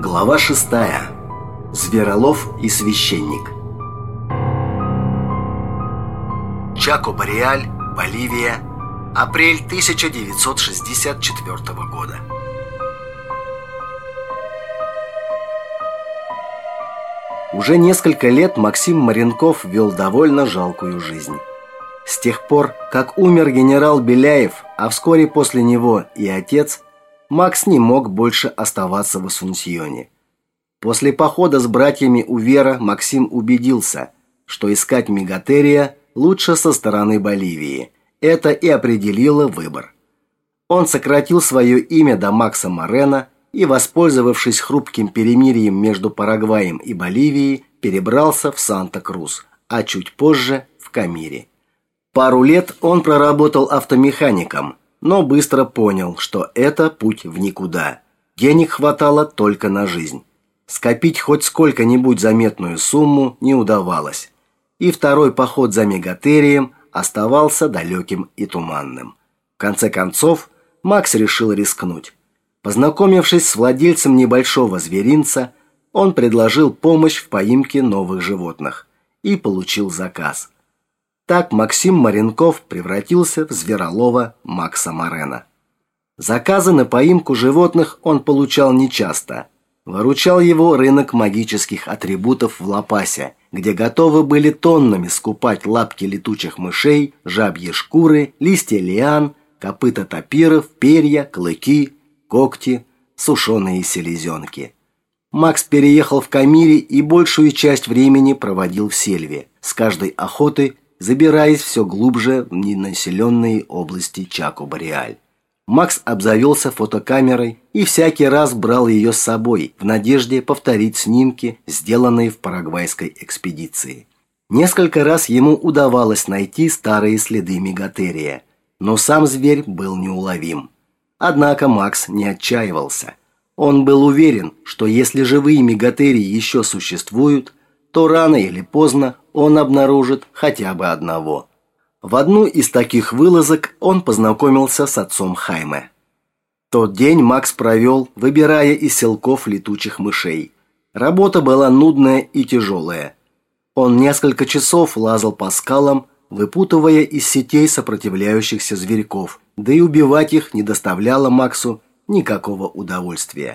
Глава 6. Зверолов и священник. Чако-Бореаль, Боливия. Апрель 1964 года. Уже несколько лет Максим Маренков вел довольно жалкую жизнь. С тех пор, как умер генерал Беляев, а вскоре после него и отец, Макс не мог больше оставаться в Асунсьоне. После похода с братьями Увера Максим убедился, что искать мегатерия лучше со стороны Боливии. Это и определило выбор. Он сократил свое имя до Макса Морено и, воспользовавшись хрупким перемирием между Парагваем и Боливией, перебрался в Санта-Крус, а чуть позже в Камире. Пару лет он проработал автомехаником, но быстро понял, что это путь в никуда. Денег хватало только на жизнь. Скопить хоть сколько-нибудь заметную сумму не удавалось. И второй поход за мегатерием оставался далеким и туманным. В конце концов, Макс решил рискнуть. Познакомившись с владельцем небольшого зверинца, он предложил помощь в поимке новых животных и получил заказ. Так Максим Маренков превратился в зверолова Макса Морено. Заказы на поимку животных он получал нечасто. Выручал его рынок магических атрибутов в Ла-Пасе, где готовы были тоннами скупать лапки летучих мышей, жабьи шкуры, листья лиан, копыта тапиров, перья, клыки, когти, сушеные селезенки. Макс переехал в Камире и большую часть времени проводил в сельве, с каждой охоты забираясь все глубже в ненаселенные области Чако-Бореаль. Макс обзавелся фотокамерой и всякий раз брал ее с собой в надежде повторить снимки, сделанные в парагвайской экспедиции. Несколько раз ему удавалось найти старые следы мегатерия, но сам зверь был неуловим. Однако Макс не отчаивался. Он был уверен, что если живые мегатерии еще существуют, то рано или поздно он обнаружит хотя бы одного. В одну из таких вылазок он познакомился с отцом Хайме. Тот день Макс провел, выбирая из селков летучих мышей. Работа была нудная и тяжелая. Он несколько часов лазал по скалам, выпутывая из сетей сопротивляющихся зверьков, да и убивать их не доставляло Максу никакого удовольствия.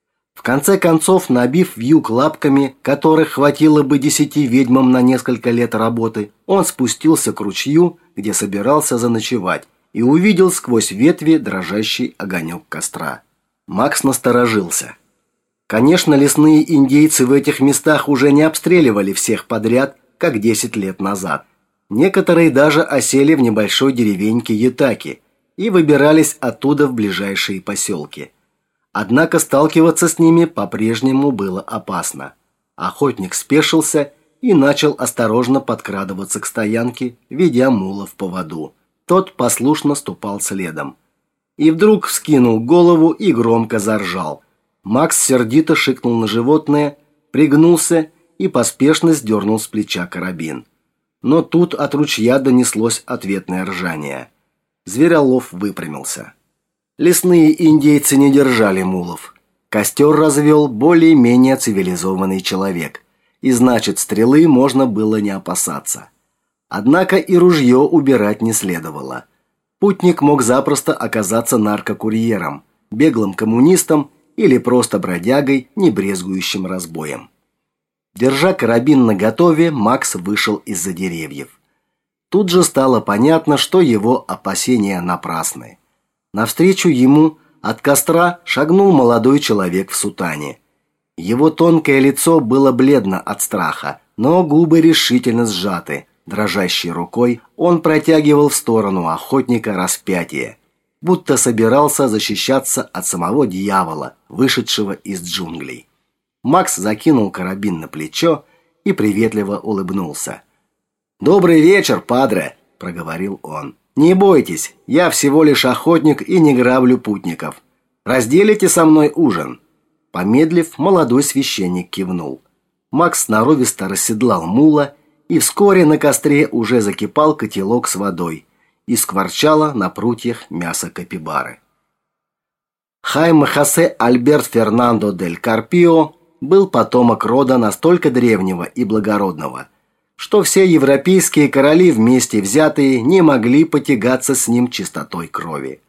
В конце концов, набив вьюг лапками, которых хватило бы 10 ведьмам на несколько лет работы, он спустился к ручью, где собирался заночевать, и увидел сквозь ветви дрожащий огонек костра. Макс насторожился. Конечно, лесные индейцы в этих местах уже не обстреливали всех подряд, как 10 лет назад. Некоторые даже осели в небольшой деревеньке Ятаки и выбирались оттуда в ближайшие поселки. Однако сталкиваться с ними по-прежнему было опасно. Охотник спешился и начал осторожно подкрадываться к стоянке, ведя мула в поводу. Тот послушно ступал следом. И вдруг вскинул голову и громко заржал. Макс сердито шикнул на животное, пригнулся и поспешно сдернул с плеча карабин. Но тут от ручья донеслось ответное ржание. Зверолов выпрямился. Лесные индейцы не держали мулов. Костер развел более-менее цивилизованный человек, и значит, стрелы можно было не опасаться. Однако и ружье убирать не следовало. Путник мог запросто оказаться наркокурьером, беглым коммунистом или просто бродягой, не брезгующим разбоем. Держа карабин наготове, Макс вышел из-за деревьев. Тут же стало понятно, что его опасения напрасны. Навстречу ему от костра шагнул молодой человек в сутане. Его тонкое лицо было бледно от страха, но губы решительно сжаты. Дрожащей рукой он протягивал в сторону охотника распятие, будто собирался защищаться от самого дьявола, вышедшего из джунглей. Макс закинул карабин на плечо и приветливо улыбнулся. «Добрый вечер, падре», – проговорил он. «Не бойтесь, я всего лишь охотник и не граблю путников. Разделите со мной ужин?» Помедлив, молодой священник кивнул. Макс сноровисто расседлал мула, и вскоре на костре уже закипал котелок с водой и скворчало на прутьях мясо капибары. Хайме Хосе Альберт Фернандо дель Карпио был потомок рода настолько древнего и благородного, что все европейские короли вместе взятые не могли потягаться с ним чистотой крови.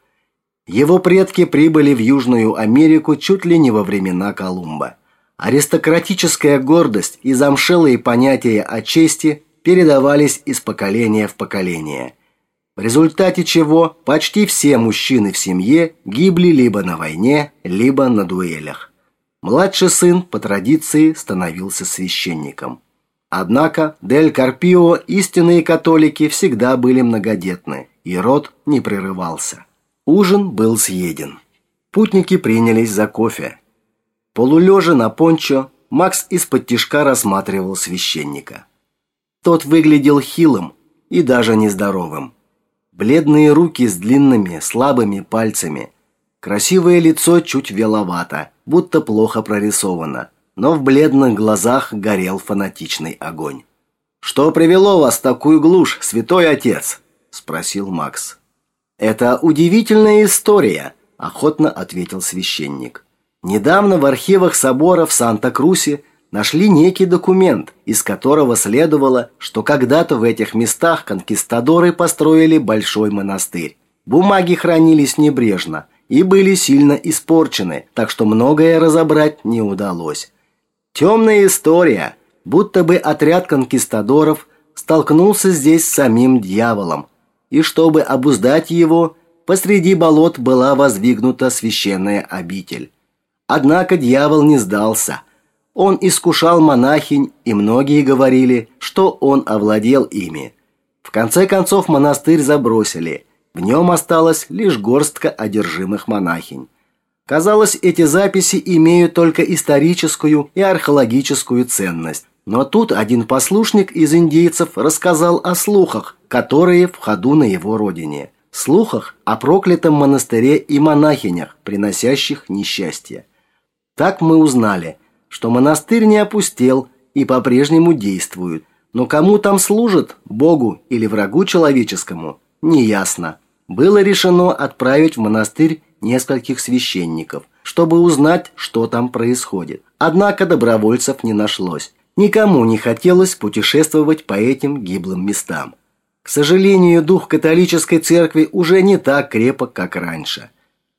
Его предки прибыли в Южную Америку чуть ли не во времена Колумба. Аристократическая гордость и замшелые понятия о чести передавались из поколения в поколение, в результате чего почти все мужчины в семье гибли либо на войне, либо на дуэлях. Младший сын по традиции становился священником. Однако Дель Карпио истинные католики всегда были многодетны, и род не прерывался. Ужин был съеден. Путники принялись за кофе. Полулежа на пончо, Макс исподтишка рассматривал священника. Тот выглядел хилым и даже нездоровым. Бледные руки с длинными, слабыми пальцами. Красивое лицо чуть веловато, будто плохо прорисовано, но в бледных глазах горел фанатичный огонь. «Что привело вас в такую глушь, святой отец?» – спросил Макс. «Это удивительная история», – охотно ответил священник. «Недавно в архивах собора в Санта-Крусе нашли некий документ, из которого следовало, что когда-то в этих местах конкистадоры построили большой монастырь. Бумаги хранились небрежно и были сильно испорчены, так что многое разобрать не удалось. Темная история, будто бы отряд конкистадоров столкнулся здесь с самим дьяволом, и чтобы обуздать его, посреди болот была воздвигнута священная обитель. Однако дьявол не сдался. Он искушал монахинь, и многие говорили, что он овладел ими. В конце концов монастырь забросили. В нем осталась лишь горстка одержимых монахинь. Казалось, эти записи имеют только историческую и археологическую ценность. Но тут один послушник из индейцев рассказал о слухах, которые в ходу на его родине. Слухах о проклятом монастыре и монахинях, приносящих несчастье. Так мы узнали, что монастырь не опустел и по-прежнему действует. Но кому там служат, Богу или врагу человеческому, неясно. Было решено отправить в монастырь нескольких священников, чтобы узнать, что там происходит. Однако добровольцев не нашлось. Никому не хотелось путешествовать по этим гиблым местам. К сожалению, дух католической церкви уже не так крепок, как раньше.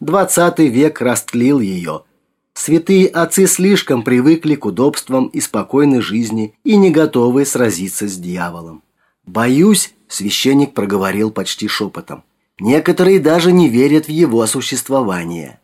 20 век растлил ее. Святые отцы слишком привыкли к удобствам и спокойной жизни и не готовы сразиться с дьяволом. «Боюсь», – священник проговорил почти шепотом, – «некоторые даже не верят в его существование».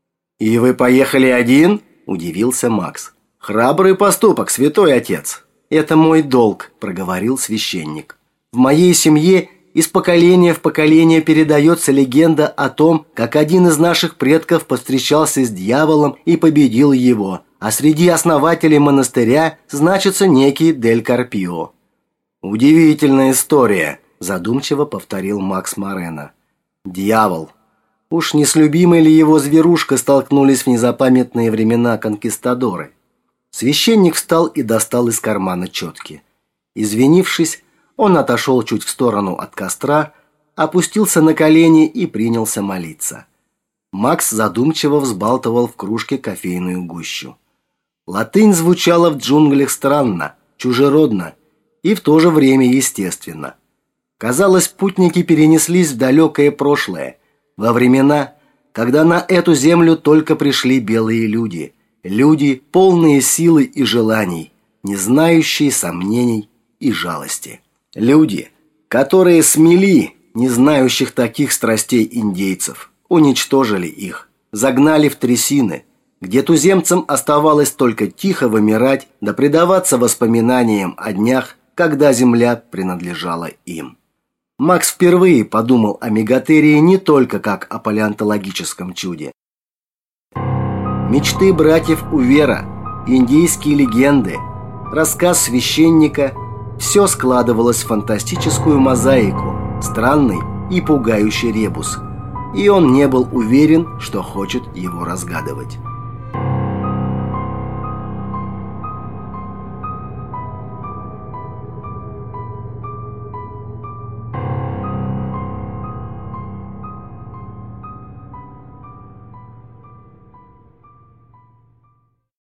«И вы поехали один?» – удивился Макс. «Храбрый поступок, святой отец». «Это мой долг», – проговорил священник. «В моей семье из поколения в поколение передается легенда о том, как один из наших предков повстречался с дьяволом и победил его, а среди основателей монастыря значится некий Дель Карпио». «Удивительная история», – задумчиво повторил Макс Морено. «Дьявол. Уж не с любимой ли его зверушкой столкнулись в незапамятные времена конкистадоры?» Священник встал и достал из кармана четки. Извинившись, он отошел чуть в сторону от костра, опустился на колени и принялся молиться. Макс задумчиво взбалтывал в кружке кофейную гущу. Латынь звучала в джунглях странно, чужеродно и в то же время естественно. Казалось, путники перенеслись в далекое прошлое, во времена, когда на эту землю только пришли белые люди, люди, полные силы и желаний, не знающие сомнений и жалости. Люди, которые смели не знающих таких страстей индейцев, уничтожили их, загнали в трясины, где туземцам оставалось только тихо вымирать да предаваться воспоминаниям о днях, когда земля принадлежала им. Макс впервые подумал о Мегатерии не только как о палеонтологическом чуде. Мечты братьев Увера, индейские легенды, рассказ священника – все складывалось в фантастическую мозаику, странный и пугающий ребус, и он не был уверен, что хочет его разгадывать.